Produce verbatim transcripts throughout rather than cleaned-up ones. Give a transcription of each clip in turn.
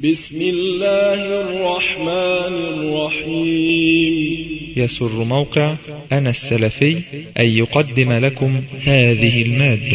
بسم الله الرحمن الرحيم. يسر موقع أنا السلفي أن يقدم لكم هذه المادة.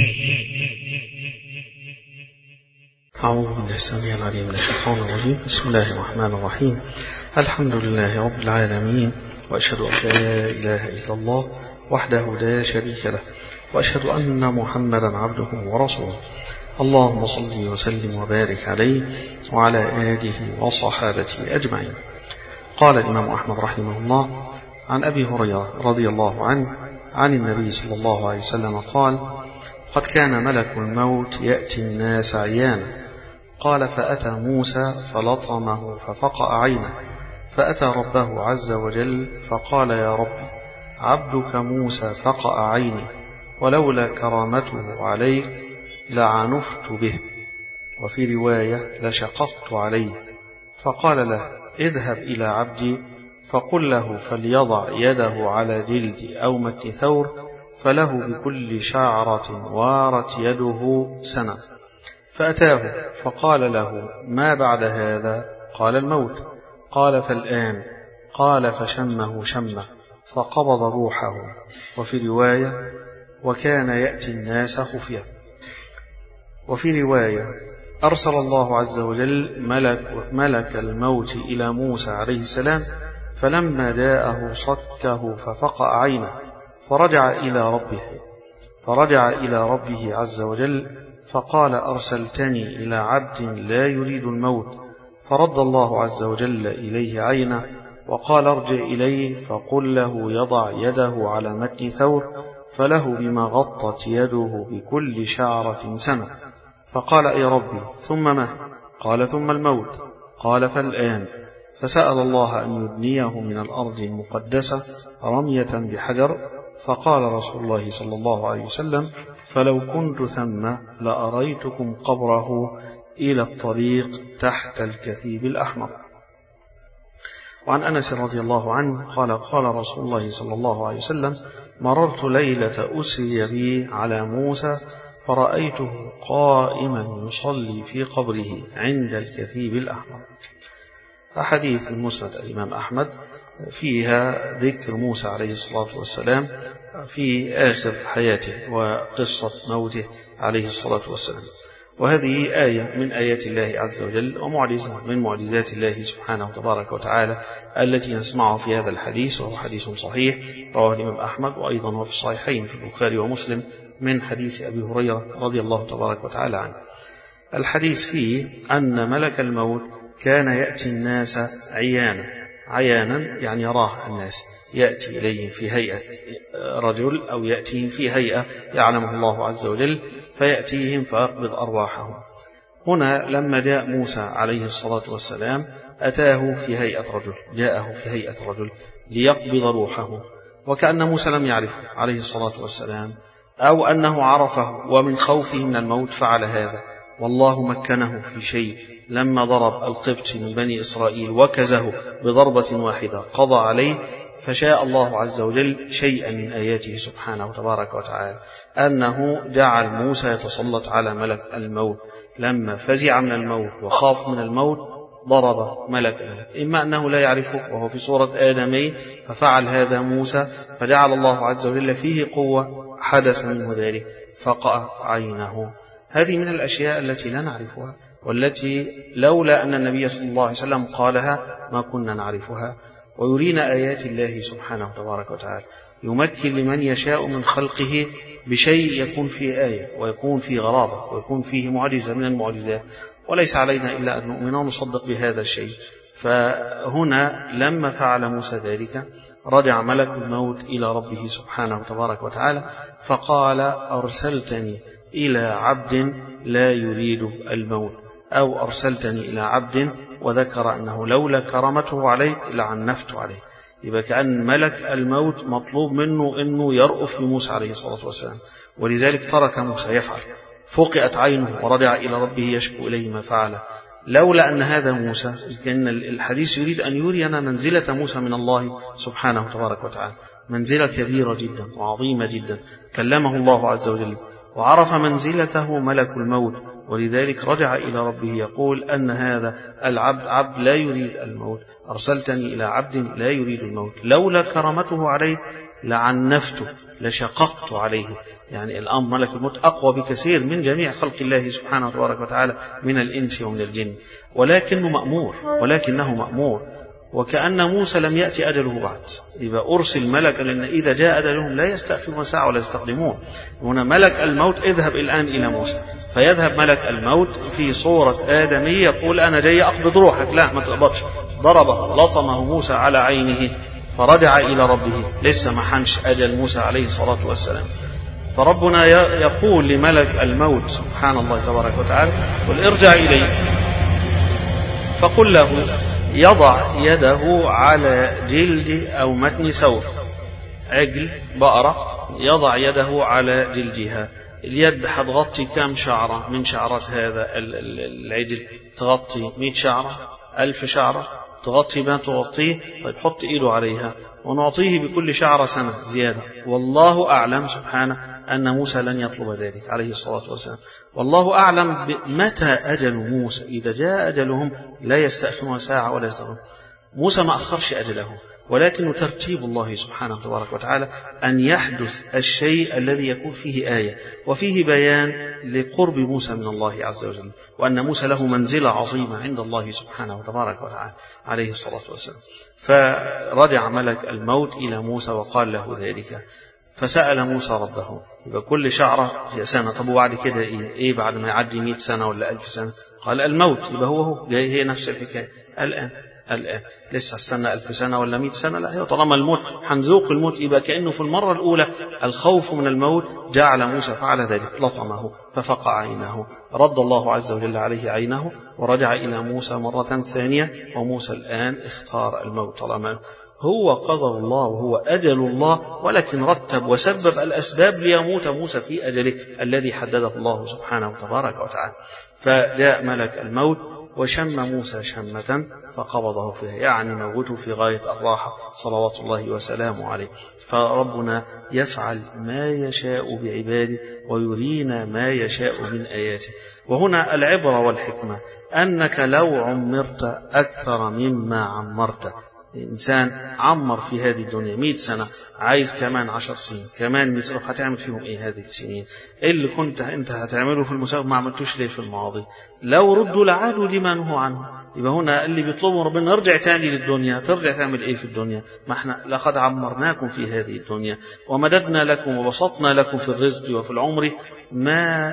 أعوذ بالله السميع العليم من الشيطان الرجيم. بسم الله الرحمن الرحيم. الحمد لله رب العالمين، وأشهد أن لا إله إلا الله وحده لا شريك له، وأشهد أن محمدا عبده ورسوله. اللهم صل وسلم وبارك عليه وعلى آله وصحابته أجمعين. قال الإمام أحمد رحمه الله عن أبي هريرة رضي الله عنه عن النبي صلى الله عليه وسلم قال: قد كان ملك الموت يأتي الناس عيانا. قال: فأتى موسى فلطمه ففقأ عينه، فأتى ربه عز وجل فقال: يا رب، عبدك موسى فقأ عيني، ولولا كرامته عليك لعنفت به، وفي رواية لشققت عليه. فقال له: اذهب إلى عبدي فقل له فليضع يده على جلد أو متن ثور، فله بكل شعرة وارت يده سنة. فأتاه فقال له: ما بعد هذا؟ قال: الموت. قال: فالآن؟ قال: فشمه شمه فقبض روحه. وفي رواية: وكان يأتي الناس خفية. وفي رواية: أرسل الله عز وجل ملك, ملك الموت إلى موسى عليه السلام، فلما جاءه صكه ففقأ عينه، فرجع إلى ربه فرجع إلى ربه عز وجل فقال: أرسلتني إلى عبد لا يريد الموت. فرد الله عز وجل إليه عينه وقال: ارجع إليه فقل له يضع يده على متن ثور، فله بما غطت يده بكل شعرة سنة. فقال: أي ربي، ثم ما؟ قال: ثم الموت. قال: فالآن؟ فسأل الله أن يدنيه من الأرض المقدسة رمية بحجر. فقال رسول الله صلى الله عليه وسلم: فلو كنت ثم لأريتكم قبره إلى الطريق تحت الكثيب الأحمر. وعن أنس رضي الله عنه قال: قال رسول الله صلى الله عليه وسلم: مررت ليلة أسري بي على موسى فرأيته قائما يصلي في قبره عند الكثيب الأحمر. أحاديث من مسند الإمام أحمد فيها ذكر موسى عليه الصلاة والسلام في آخر حياته وقصة موته عليه الصلاة والسلام. وهذه آية من آيات الله عز وجل ومعجزة من معجزات الله سبحانه تبارك وتعالى التي نسمعها في هذا الحديث، وهو حديث صحيح رواه الإمام أحمد، وأيضا هو في الصحيحين في البخاري ومسلم من حديث أبي هريرة رضي الله تبارك وتعالى عنه. الحديث فيه أن ملك الموت كان يأتي الناس عيانا. عيانا يعني يراه الناس، يأتي إليهم في هيئة رجل أو يأتيهم في هيئة يعلمه الله عز وجل، فيأتيهم فيقبض أرواحهم. هنا لما جاء موسى عليه الصلاة والسلام أتاه في هيئة رجل، جاءه في هيئة رجل ليقبض روحه، وكأن موسى لم يعرفه عليه الصلاة والسلام، أو أنه عرفه ومن خوفه من الموت فعل هذا. والله مكنه في شيء لما ضرب القبط من بني إسرائيل وكزه بضربة واحدة قضى عليه، فشاء الله عز وجل شيئا من آياته سبحانه تبارك وتعالى أنه جعل موسى يتسلط على ملك الموت. لما فزع من الموت وخاف من الموت ضرب ملك الموت، إما أنه لا يعرفه وهو في صورة آدمي ففعل هذا موسى، فجعل الله عز وجل فيه قوة حدث منه ذلك فقأ عينه. هذه من الأشياء التي لا نعرفها، والتي لولا أن النبي صلى الله عليه وسلم قالها ما كنا نعرفها. ويرينا آيات الله سبحانه تبارك وتعالى، يمكن لمن يشاء من خلقه بشيء يكون فيه آية ويكون فيه غرابة ويكون فيه معجزة من المعجزات، وليس علينا إلا أن نؤمن ونصدق بهذا الشيء. فهنا لما فعل موسى ذلك رجع ملك الموت إلى ربه سبحانه تبارك وتعالى فقال: أرسلتني إلى عبد لا يريد الموت، أو أرسلتني إلى عبد، وذكر أنه لولا كرامته عليك لعنفت عليه. يبقى كأن ملك الموت مطلوب منه أنه يرأف بموسى عليه الصلاة والسلام، ولذلك ترك موسى يفعل، فقئت عينه ورجع إلى ربه يشكو إليه ما فعل. لولا أن هذا موسى، كأن الحديث يريد أن يرينا منزلة موسى من الله سبحانه تبارك وتعالى، منزلة كبيرة جدا وعظيمة جدا. كلمه الله عز وجل وعرف منزلته ملك الموت ولذلك رجع إلى ربه يقول أن هذا العبد عبد لا يريد الموت، أرسلتني إلى عبد لا يريد الموت، لولا كرامته عليه لعنفته لشققت عليه. يعني الأمر ملك الموت أقوى بكثير من جميع خلق الله سبحانه وتبارك وتعالى من الإنس ومن الجن، ولكنه مأمور ولكنه مأمور وكأن موسى لم يأتي أجله بعد. إذا أرسل ملك لأن إذا جاء أجلهم لا يستأخرون ساعة ولا يستقدمون. هنا ملك الموت اذهب الآن إلى موسى، فيذهب ملك الموت في صورة آدمي يقول أنا جاي أقبض روحك، لا ما تقبضش، ضربه لطمه موسى على عينه فرجع إلى ربه، لسه ما حنش أجل موسى عليه الصلاة والسلام. فربنا يقول لملك الموت سبحان الله تبارك وتعالى قل ارجع إليه فقل له يضع يده على جلد أو متن ثور، عجل بقرة يضع يده على جلدها، اليد هتغطي كم شعرة من شعرات هذا العجل؟ تغطي مئة شعرة، ألف شعرة، تغطي ما تغطيه. طيب حط إيده عليها ونعطيه بكل شعرة سنة زيادة. والله أعلم سبحانه أن موسى لن يطلب ذلك عليه الصلاة والسلام. والله أعلم متى أجل موسى، إذا جاء أجلهم لا يستأخرون ساعة ولا يستغرون. موسى ما أخرش أجله، ولكن ترتيب الله سبحانه وتبارك وتعالى أن يحدث الشيء الذي يكون فيه آية وفيه بيان لقرب موسى من الله عز وجل، وأن موسى له منزلة عظيمة عند الله سبحانه وتبارك وتعالى عليه الصلاة والسلام. فرجع ملك الموت إلى موسى وقال له ذلك، فسأل موسى ربه يبقى كل شعرة هي سنة. طب وبعد كده إيه؟ إيه بعد ما يعدي مئة سنة ولا ألف سنة؟ قال الموت، يبقى هو هو جاي هي نفس الحكاية الآن الآن لسه استنى ألف سنة ولا مئة سنة؟ لا، هي طالما الموت حنذوق الموت. يبقى كأنه في المرة الأولى الخوف من الموت جعل موسى فعل ذلك، لطمه ففقع عينه، رد الله عز وجل عليه عينه ورجع إلى موسى مرة ثانية. وموسى الآن اختار الموت طالما هو قدر الله وهو أجل الله، ولكن رتب وسبب الأسباب ليموت موسى في أجله الذي حدده الله سبحانه وتبارك وتعالى. فجاء ملك الموت وشم موسى شمة فقبضه فيها، يعني موته في غاية الراحة صلوات الله وسلامه عليه. فربنا يفعل ما يشاء بعباده ويرينا ما يشاء من آياته. وهنا العبرة والحكمة أنك لو عمرت أكثر مما عمرت، إنسان عمر في هذه الدنيا مئة سنة، عايز كمان عشر سنين كمان مئة سنة، هتعمل فيهم إيه هذه السنين؟ اللي كنت أنت هتعمله في المسابقة ما عملتوش ليه في الماضي؟ لو ردوا لعادوا لما نهوا عنه. يبقى هنا اللي بيطلبوا ربنا ارجع تاني للدنيا، ترجع تعمل إيه في الدنيا؟ ما احنا لقد عمرناكم في هذه الدنيا ومددنا لكم وبسطنا لكم في الرزق وفي العمر ما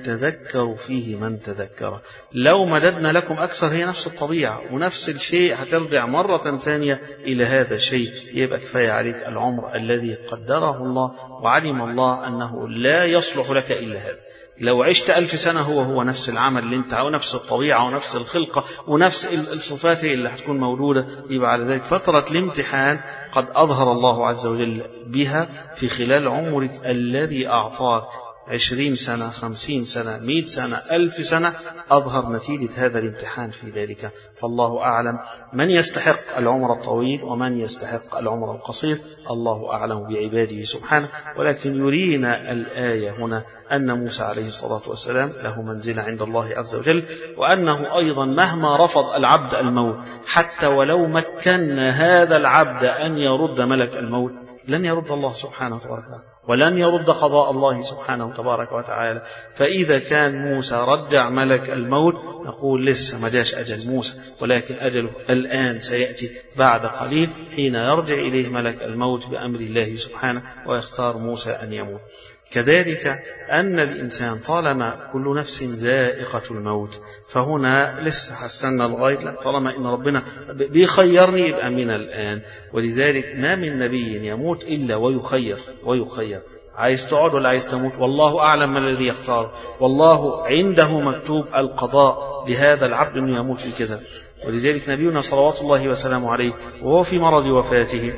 يتذكر فيه من تذكر. لو مددنا لكم أكثر هي نفس الطبيعة ونفس الشيء، هترجع مرة ثانية إلى هذا الشيء. يبقى كفاية عليك العمر الذي قدره الله وعلم الله أنه لا يصلح لك إلا هذا. لو عشت ألف سنة هو هو نفس العمل اللي انت ونفس الطبيعة ونفس الخلقة ونفس الصفات اللي هتكون موجودة. يبقى على ذلك فترة الامتحان قد أظهر الله عز وجل بها في خلال عمرك الذي أعطاك عشرين سنة، خمسين سنة، مئة سنة، ألف سنة، أظهر نتيجة هذا الامتحان في ذلك. فالله أعلم من يستحق العمر الطويل ومن يستحق العمر القصير، الله أعلم بعباده سبحانه. ولكن يرينا الآية هنا أن موسى عليه الصلاة والسلام له منزلة عند الله عز وجل، وأنه أيضا مهما رفض العبد الموت حتى ولو مكن هذا العبد أن يرد ملك الموت لن يرد الله سبحانه وتعالى ولن يرد قضاء الله سبحانه تبارك وتعالى. فإذا كان موسى رجع ملك الموت نقول لسه ما جاش أجل موسى، ولكن أجله الآن سيأتي بعد قليل حين يرجع إليه ملك الموت بأمر الله سبحانه ويختار موسى أن يموت. كذلك أن الإنسان طالما كل نفس ذائقة الموت، فهنا لسه هستنى لغاية، لا، طالما إن ربنا بيخيرني يبقى من الآن. ولذلك ما من نبي يموت إلا ويخير ويخير عايز تقعد ولا عايز تموت؟ والله أعلم ما الذي يختار، والله عنده مكتوب القضاء لهذا العبد أنه يموت في كذا. ولذلك نبينا صلوات الله وسلامه عليه وهو في مرض وفاته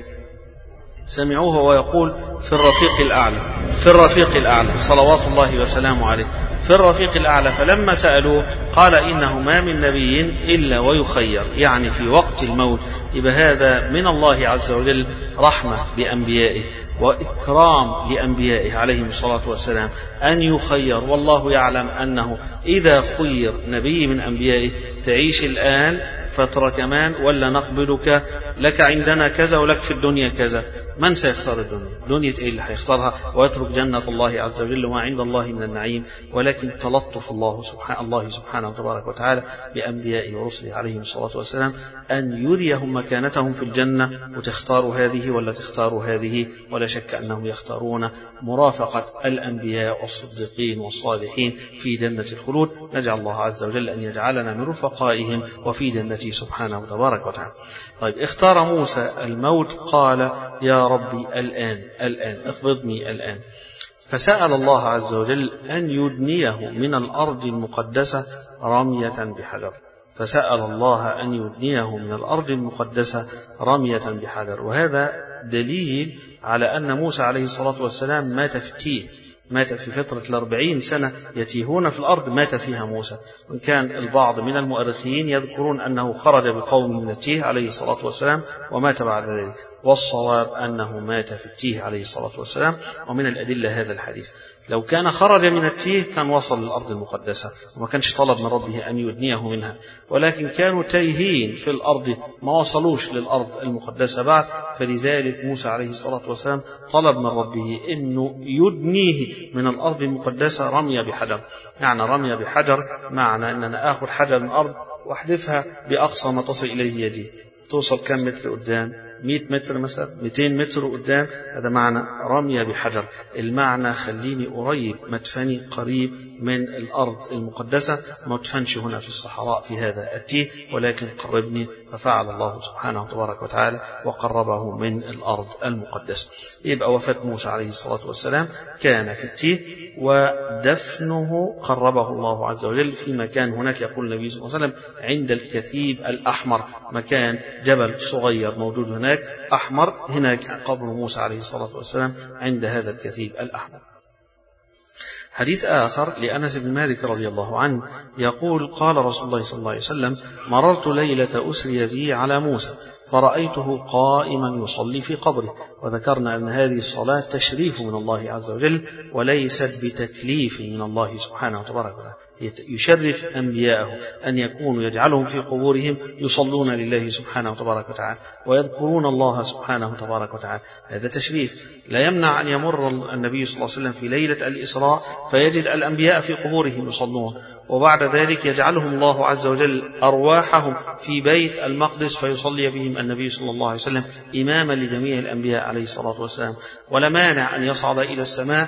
سمعوه ويقول في الرفيق الأعلى، في الرفيق الأعلى صلوات الله وسلامه عليه، في الرفيق الأعلى. فلما سألوه قال إنه ما من نبي إلا ويخير، يعني في وقت الموت. يبقى هذا من الله عز وجل رحمة بأنبيائه وإكرام لأنبيائه عليهم الصلاة والسلام أن يخير، والله يعلم أنه إذا خير نبي من أنبيائه تعيش الآن فترة كمان ولا نقبلك، لك عندنا كذا ولك في الدنيا كذا، من سيختار الدنيا؟ دنيا إيه اللي هيختارها ويترك جنة الله عز وجل وما عند الله من النعيم؟ ولكن تلطف الله سبحانه, الله سبحانه وتبارك وتعالى بأنبيائه ورسله عليهم الصلاة والسلام أن يريهم مكانتهم في الجنة، وتختاروا هذه ولا تختاروا هذه، ولا شك أنهم يختارون مرافقة الأنبياء والصديقين والصالحين في جنة الخلود. نجعل الله عز وجل أن يجعلنا من رفقائهم وفي جنته سبحانه وتبارك وتعالى. طيب، اختار موسى الموت، قال يا ربي الآن الآن اقبضني الآن، فسأل الله عز وجل أن يدنيه من الأرض المقدسة رمية بحجر، فسأل الله أن يدنيه من الأرض المقدسة رمية بحجر. وهذا دليل على أن موسى عليه الصلاة والسلام مات في التيه، مات في فترة الأربعين سنة يتيهون في الأرض مات فيها موسى. وإن كان البعض من المؤرخين يذكرون أنه خرج بقومه من التيه عليه الصلاة والسلام ومات بعد ذلك، والصواب أنه مات في التيه عليه الصلاة والسلام. ومن الأدلة هذا الحديث، لو كان خرج من التيه كان وصل للأرض المقدسة وما كانش طلب من ربه أن يدنيه منها، ولكن كانوا تايهين في الأرض ما وصلوش للأرض المقدسة بعد، فلذلك موسى عليه الصلاة والسلام طلب من ربه أنه يدنيه من الأرض المقدسة رمي بحجر. يعني رمي بحجر معنى أننا آخذ حجر من الأرض واحدفها بأقصى ما تصل إليه يدي، توصل كم متر قدام؟ مئة متر مثلا، مئتين متر قدام. هذا معنى رمي بحجر، المعنى خليني قريب، مدفني قريب من الأرض المقدسة، ما ادفنش هنا في الصحراء في هذا التيه، ولكن قربني. ففعل الله سبحانه وتبارك وتعالى وقربه من الأرض المقدسة. يبقى وفاة موسى عليه الصلاة والسلام كان في التيه، ودفنه قربه الله عز وجل في مكان هناك، يقول النبي صلى الله عليه وسلم عند الكثيب الأحمر، مكان جبل صغير موجود هناك أحمر، هناك قبر موسى عليه الصلاة والسلام عند هذا الكثيب الأحمر. حديث آخر لأنس بن مالك رضي الله عنه يقول قال رسول الله صلى الله عليه وسلم مررت ليلة أسري بي على موسى فرأيته قائما يصلي في قبره. وذكرنا أن هذه الصلاة تشريف من الله عز وجل وليست بتكليف من الله سبحانه وتبارك وتعالى، يشرف أنبياءه أن يكونوا يجعلهم في قبورهم يصلون لله سبحانه وتبارك وتعالى ويذكرون الله سبحانه وتبارك وتعالى. هذا تشريف لا يمنع أن يمر النبي صلى الله عليه وسلم في ليلة الإسراء فيجد الأنبياء في قبورهم يصلون، وبعد ذلك يجعلهم الله عز وجل أرواحهم في بيت المقدس فيصلي بهم النبي صلى الله عليه وسلم إماما لجميع الأنبياء عليه الصلاة والسلام. ولا مانع أن يصعد إلى السماء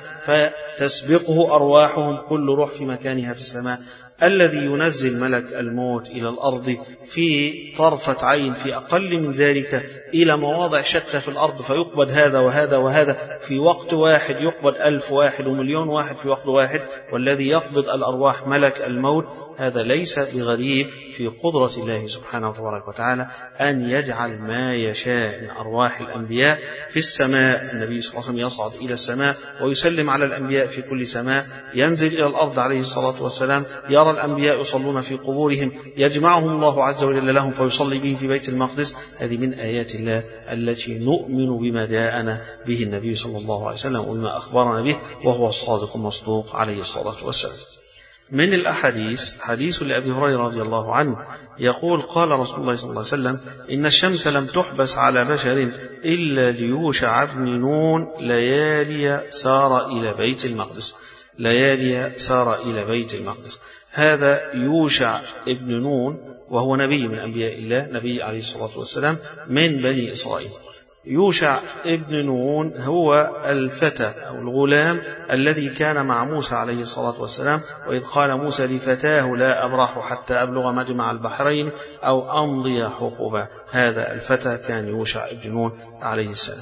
فتسبقه أرواحهم كل روح في مكانها في السماء. الذي ينزل ملك الموت إلى الأرض في طرفة عين في أقل من ذلك إلى مواضع شتى في الأرض فيقبض هذا وهذا وهذا في وقت واحد، يقبض ألف واحد ومليون واحد في وقت واحد، والذي يقبض الأرواح ملك الموت. هذا ليس بغريب في قدرة الله سبحانه وتبارك وتعالى أن يجعل ما يشاء من أرواح الأنبياء في السماء. النبي صلى الله عليه وسلم يصعد إلى السماء ويسلم على الأنبياء في كل سماء، ينزل إلى الأرض عليه الصلاة والسلام، يرى الأنبياء يصلون في قبورهم، يجمعهم الله عز وجل لهم فيصلي بهم في بيت المقدس. هذه من آيات الله التي نؤمن بما جاءنا به النبي صلى الله عليه وسلم وما أخبرنا به، وهو الصادق المصدوق عليه الصلاة والسلام. من الأحاديث حديث لأبي هريرة رضي الله عنه يقول قال رسول الله صلى الله عليه وسلم إن الشمس لم تحبس على بشر إلا ليوشع بن نون ليالي سار إلى بيت المقدس، ليالي سار إلى بيت المقدس. هذا يوشع ابن نون وهو نبي من أنبياء الله، نبي عليه الصلاة والسلام من بني إسرائيل. يوشع ابن نون هو الفتى أو الغلام الذي كان مع موسى عليه الصلاة والسلام، وإذ قال موسى لفتاه لا أبرح حتى أبلغ مجمع البحرين أو أمضي حقبا. هذا الفتى كان يوشع ابن نون عليه السلام.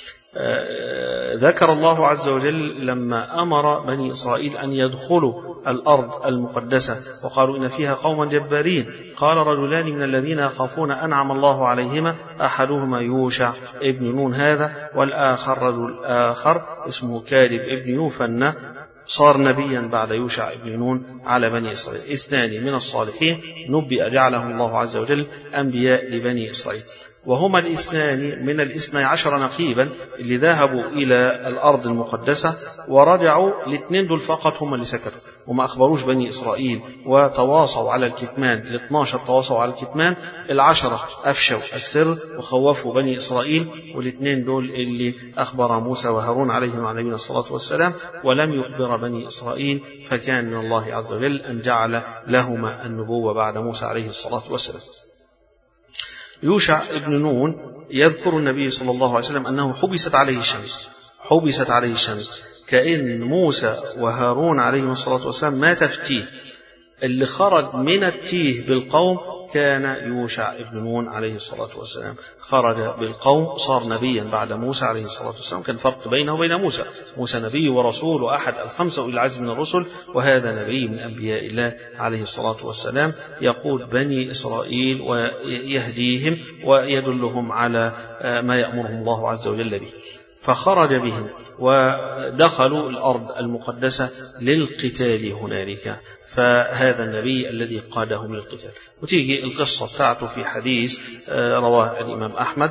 آه ذكر الله عز وجل لما أمر بني إسرائيل أن يدخلوا الأرض المقدسة وقالوا إن فيها قوما جبارين، قال رجلان من الذين يخافون أنعم الله عليهما أحدهما يوشع ابن نون هذا، والآخر رجل آخر اسمه كالب ابن يوفنى صار نبيا بعد يوشع ابن نون على بني إسرائيل. اثنان من الصالحين نبئ جعلهم الله عز وجل أنبياء لبني إسرائيل. وهما الاثنان من الاثني عشر نقيبا اللي ذهبوا إلى الأرض المقدسة ورجعوا. الاثنين دول فقط هم اللي سكتوا وما أخبروش بني إسرائيل وتواصوا على الكتمان. الاثناشر تواصوا على الكتمان، العشرة أفشوا السر وخوفوا بني إسرائيل، والاثنين دول اللي أخبر موسى وهارون عليهم وعلى نبينا الصلاة والسلام ولم يخبر بني إسرائيل، فكان من الله عز وجل أن جعل لهما النبوة بعد موسى عليه الصلاة والسلام. يوشع ابن نون يذكر النبي صلى الله عليه وسلم أنه حبست عليه الشمس، حبست عليه الشمس، كأن موسى وهارون عليهم الصلاة والسلام مات في التيه. اللي خرج من التيه بالقوم كان يوشع ابن نون عليه الصلاة والسلام، خرج بالقوم، صار نبيا بعد موسى عليه الصلاة والسلام. كان فرق بينه وبين موسى، موسى نبي ورسول وأحد الخمسة أولي العزم من الرسل، وهذا نبي من أنبياء الله عليه الصلاة والسلام، يقود بني إسرائيل ويهديهم ويدلهم على ما يأمرهم الله عز وجل به. فخرج بهم ودخلوا الأرض المقدسة للقتال هنالك، فهذا النبي الذي قادهم للقتال. وتيجي القصة بتاعته في حديث رواه الإمام أحمد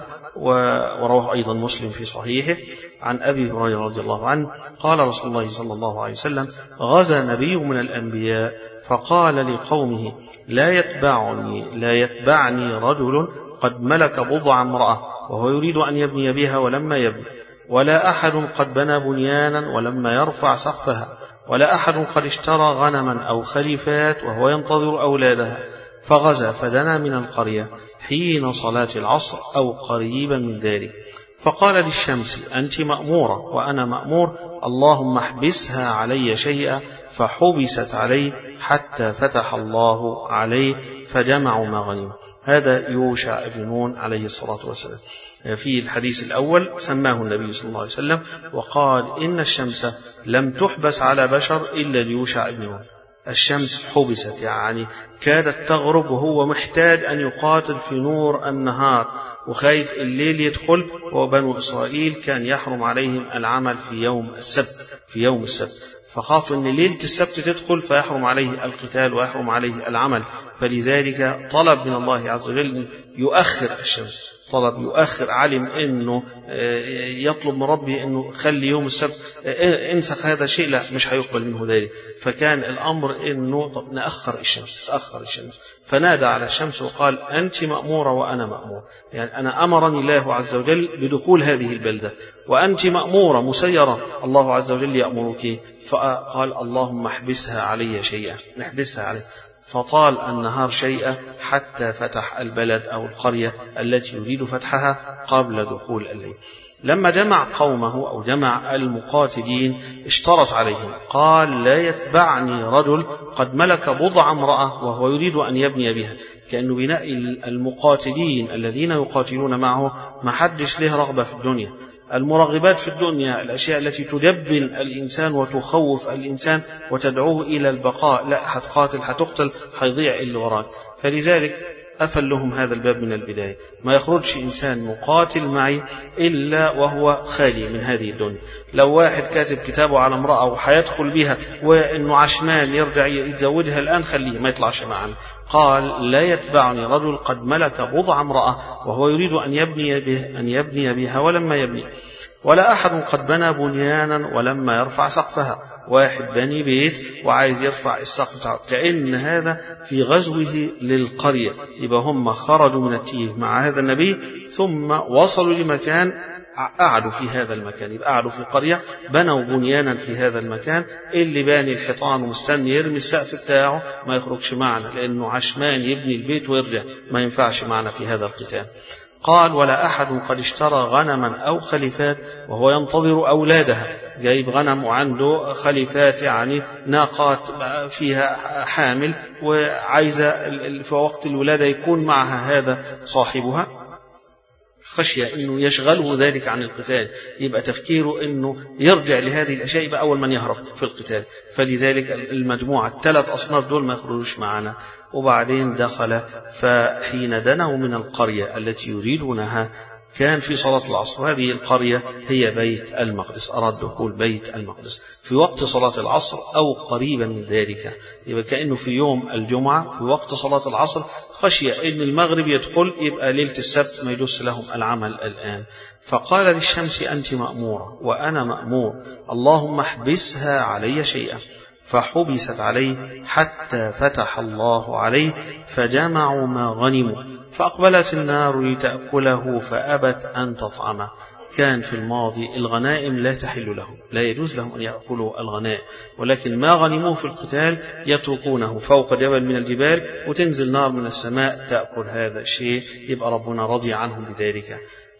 ورواه أيضا مسلم في صحيحه عن أبي هريرة رضي الله عنه قال رسول الله صلى الله عليه وسلم: غزا نبي من الأنبياء فقال لقومه: لا يتبعني لا يتبعني رجل قد ملك بضع امرأة وهو يريد أن يبني بها ولما يبني، ولا أحد قد بنى بنيانا ولما يرفع سقفها، ولا أحد قد اشترى غنما أو خليفات وهو ينتظر أولادها. فغزا فدنا من القرية حين صلاة العصر أو قريبا من ذلك، فقال للشمس: أنت مأمورة وأنا مأمور، اللهم احبسها علي شيئا، فحبست عليه حتى فتح الله عليه فجمعوا ما غنموا. هذا يوشع بن نون عليه الصلاة والسلام. في الحديث الأول سماه النبي صلى الله عليه وسلم وقال: إن الشمس لم تحبس على بشر إلا ليوشع بن نون. الشمس حبست، يعني كادت تغرب وهو محتاج أن يقاتل في نور النهار وخايف الليل يدخل، وبنو إسرائيل كان يحرم عليهم العمل في يوم السبت في يوم السبت فخاف أن ليلة السبت تدخل فيحرم عليه القتال ويحرم عليه العمل، فلذلك طلب من الله عز وجل يؤخر الشمس، طلب يؤخر، علم أنه يطلب من ربه أنه خلي يوم السبت انسخ هذا الشيء، لا مش هيقبل منه ذلك. فكان الأمر أنه نأخر الشمس تأخر الشمس فنادى على الشمس وقال: أنت مأمورة وأنا مأمور، يعني أنا أمرني الله عز وجل بدخول هذه البلدة وأنت مأمورة مسيرة، الله عز وجل يأمرك. فقال: اللهم احبسها علي شيئا، نحبسها عليه. فطال النهار شيئا حتى فتح البلد أو القرية التي يريد فتحها قبل دخول الليل. لما جمع قومه أو جمع المقاتلين اشترط عليهم، قال: لا يتبعني رجل قد ملك بضع امرأة وهو يريد أن يبني بها، كأنه بناء المقاتلين الذين يقاتلون معه ما حدش له رغبة في الدنيا. المرغبات في الدنيا الأشياء التي تدبن الإنسان وتخوف الإنسان وتدعوه إلى البقاء، لا هتقاتل هتقتل هيضيع اللي وراك. فلذلك أفل لهم هذا الباب من البداية، ما يخرجش إنسان مقاتل معي إلا وهو خالي من هذه الدنيا. لو واحد كاتب كتابه على امرأة وحيدخل بها وإنه عشمان يرجع يتزوجها الآن، خليه ما يطلعش معنا. قال: لا يتبعني رجل قد ملك بضع امرأة وهو يريد أن يبني به أن يبني بها ولما يبني، ولا أحد قد بنى بنيانا ولما يرفع سقفها. واحد بني بيت وعايز يرفع السقف بتاعه، كأن هذا في غزوه للقرية. يبقى هم خرجوا من التيه مع هذا النبي ثم وصلوا لمكان قعدوا في هذا المكان، يبقى قعدوا في قرية بنوا بنيانا في هذا المكان. اللي باني الحيطان ومستني يرمي السقف بتاعه ما يخرجش معنا، لأنه عشمان يبني البيت ويرجع، ما ينفعش معنا في هذا القتال. قال: ولا أحد قد اشترى غنما أو خليفات وهو ينتظر أولادها، جايب غنم وعنده خليفات يعني ناقات فيها حامل وعايزة في وقت الولادة يكون معها هذا صاحبها، خشية أنه يشغله ذلك عن القتال، يبقى تفكيره أنه يرجع لهذه الأشياء، يبقى أول من يهرب في القتال. فلذلك المجموعة الثلاث أصناف دول ما يخرجوش معنا. وبعدين دخل، فحين دنوا من القرية التي يريدونها كان في صلاة العصر. هذه القرية هي بيت المقدس، أراد دخول بيت المقدس في وقت صلاة العصر أو قريبا من ذلك، يبقى كأنه في يوم الجمعة في وقت صلاة العصر خشية إن المغرب يدخل، يبقى ليلة السبت ما يدوس لهم العمل الآن. فقال للشمس أنت مأمورة وأنا مأمور، اللهم احبسها علي شيئا. فحبست عليه حتى فتح الله عليه فجمعوا ما غنموا، فأقبلت النار لتأكله فأبت أن تطعمه. كان في الماضي الغنائم لا تحل لهم، لا يجوز لهم أن يأكلوا الغنائم، ولكن ما غنموه في القتال يتركونه فوق جبل من الجبال وتنزل نار من السماء تأكل هذا الشيء، يبقى ربنا رضي عنهم بذلك.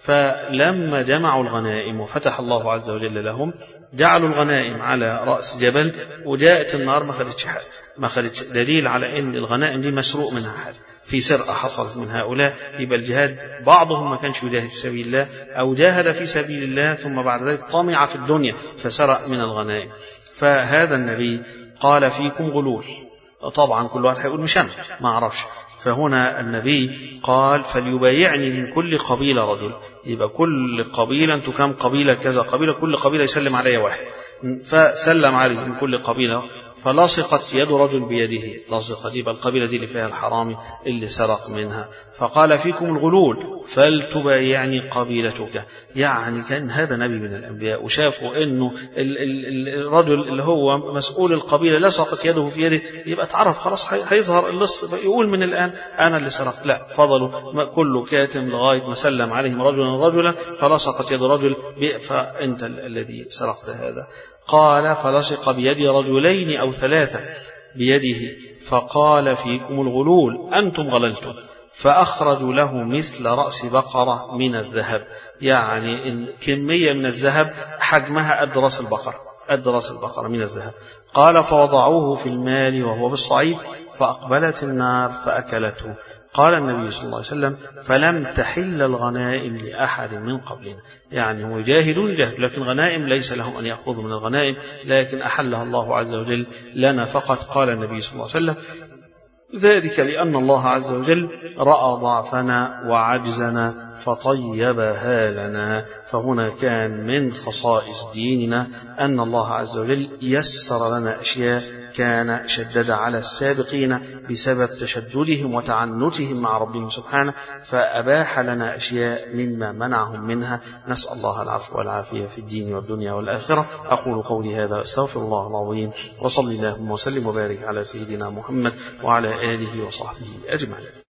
فلما جمعوا الغنائم وفتح الله عز وجل لهم جعلوا الغنائم على رأس جبل، وجاءت النار ما خدتش حاجة، ما خدتش، دليل على أن الغنائم دي مسروق منها حاجة، في سرقة حصلت من هؤلاء. يبقى الجهاد بعضهم ما كانش يجاهد في سبيل الله أو جاهد في سبيل الله ثم بعد ذلك طمع في الدنيا فسرق من الغنائم. فهذا النبي قال فيكم غلول، طبعا كل واحد هيقول مش أنا ما أعرفش، فهنا النبي قال فليبايعني من كل قبيلة رجل، يبقى كل قبيلة أنتم كم قبيلة كذا قبيلة، كل قبيلة يسلم عليها واحد، فسلم عليه من كل قبيلة، فلصقت يد رجل بيده، لصقت، يبقى القبيلة دي اللي فيها الحرامي اللي سرق منها. فقال فيكم الغلول فلتبايعني قبيلتك، يعني كان هذا نبي من الأنبياء وشافوا أنه الرجل اللي هو مسؤول القبيلة لصقت يده في يده، يبقى تعرف خلاص هيظهر اللص يقول من الآن أنا اللي سرقت. لا، فضلوا كله كاتم لغاية ما سلم عليهم رجلا رجلا فلصقت يد رجل، فأنت الذي سرقت هذا. قال فلصق بيد رجلين أو ثلاثة بيده، فقال فيكم الغلول أنتم غللتم، فأخرجوا له مثل رأس بقرة من الذهب، يعني إن كمية من الذهب حجمها قد رأس البقرة، قد رأس البقرة من الذهب. قال فوضعوه في المال وهو بالصعيد، فأقبلت النار فأكلته. قال النبي صلى الله عليه وسلم فلم تحل الغنائم لأحد من قبلنا، يعني هو يجاهدون جهد، لكن غنائم ليس لهم أن يأخذوا من الغنائم، لكن أحلها الله عز وجل لنا فقط. قال النبي صلى الله عليه وسلم ذلك لأن الله عز وجل رأى ضعفنا وعجزنا فطيبها لنا. فهنا كان من خصائص ديننا أن الله عز وجل يسر لنا أشياء كان شدد على السابقين بسبب تشددهم وتعنتهم مع ربهم سبحانه، فأباح لنا أشياء مما منعهم منها. نسأل الله العفو والعافية في الدين والدنيا والآخرة. أقول قولي هذا أستغفر الله العظيم، وصلي اللهم وسلم وبارك على سيدنا محمد وعلى آله وصحبه أجمعين.